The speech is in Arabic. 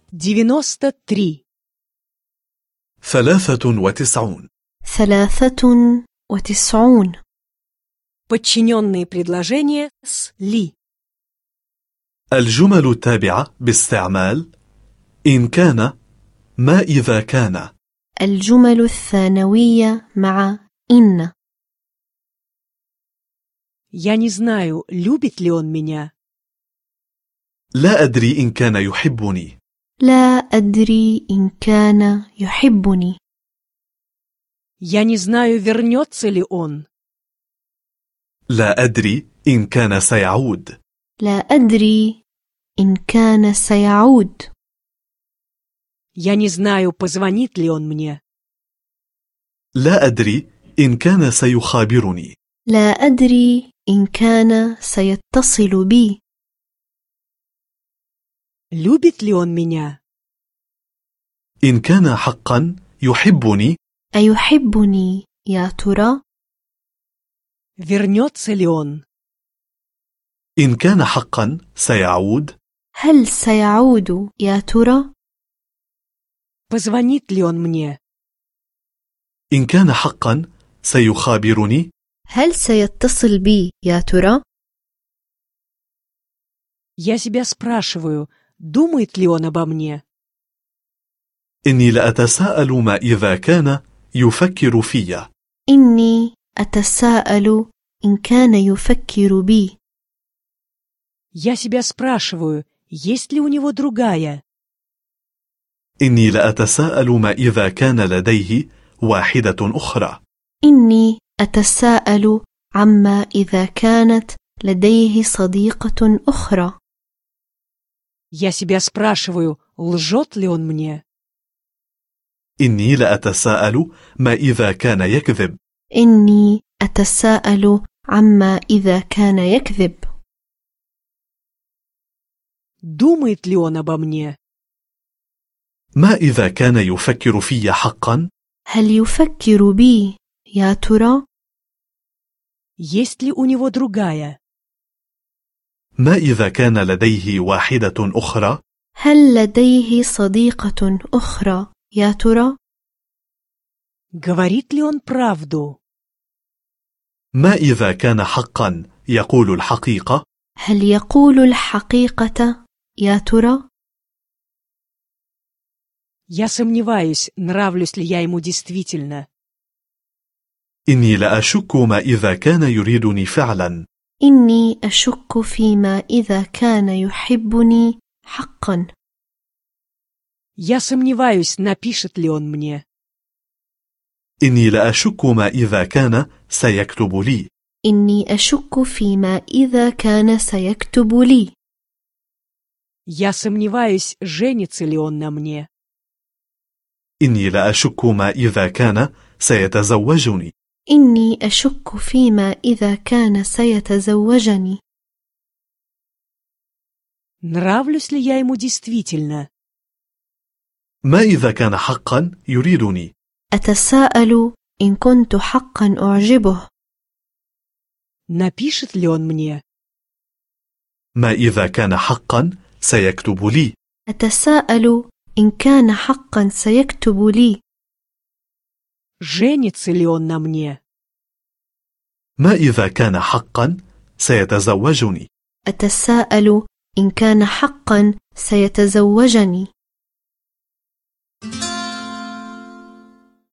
93. 93. 93. Подчиненные предложения с ли. الجمل التابعة باستعمال إن كان، ما إذا كان. الجمل الثانوية مع إن. Я не знаю, любит ли он меня. لا أدري إن كان يحبني. لا أدري إن كان يحبني. Я не знаю, вернется ли он. لا أدري إن كان سيعود. لا أدري إن كان سيعود. Я не знаю, позвонит ли он мне. لا أدري إن كان سيخابرني. لا أدري إن كان سيتصل بي. Любит ли он меня? إن كان حقا يحبني. أيحبني يا ترى؟ Вернется ли он? إن كان حقا سيعود. هل سيعود يا ترى؟ Позвонит ли он мне? إن كان حقا سيخابرني. هل سيتصل بي يا ترى؟ Я себя спрашиваю, думает ли он обо мне? إني لأتساءل ما إذا كان يفكر في. إني أتساءل إن كان يفكر بي. Я себя спрашиваю, есть ли у него другая? إني لأتساءل ما إذا كان لديه واحدة أخرى. إني أتساءل عما إذا كانت لديه صديقة أخرى. Я себя спрашиваю, лжет ли он мне? إني لأتساءل ما إذا كان يكذب. إني أتساءل عما إذا كان يكذب. Думает ли он обо мне? ما إذا كان يفكر في حقا؟ هل يفكر بي يا ترى؟ Есть ли у него другая? ما إذا كان لديه واحدة أخرى؟ هل لديه صديقة أخرى يا ترى؟ Говорит ли он правду? ما إذا كان حقا يقول الحقيقة؟ هل يقول الحقيقة يا ترى؟ Я сомневаюсь, нравлюсь ли я ему действительно. إني لأشك ما إذا كان يريدني فعلا. إني أشك فيما إذا كان يحبني حقا. Я сомневаюсь, напишет ли он мне. إني لأشك ما إذا كان سيكتب لي. إني أشك فيما إذا كان سيكتب لي. Я сомневаюсь, женится ли он на мне. إني لأشك ما إذا كان سيتزوجني. إني أشك فيما إذا كان سيتزوجني. Нравлюсь ли я ему действительно? ما إذا كان حقا يريدني؟ أتساءل إن كنت حقا أعجبه. Напишет ли он мне? ما إذا كان حقا سيكتب لي؟ أتساءل إن كان حقا سيكتب لي. Женится ли он на мне? ما إذا كان حقا سيتزوجني؟ أتساءل إن كان حقا سيتزوجني.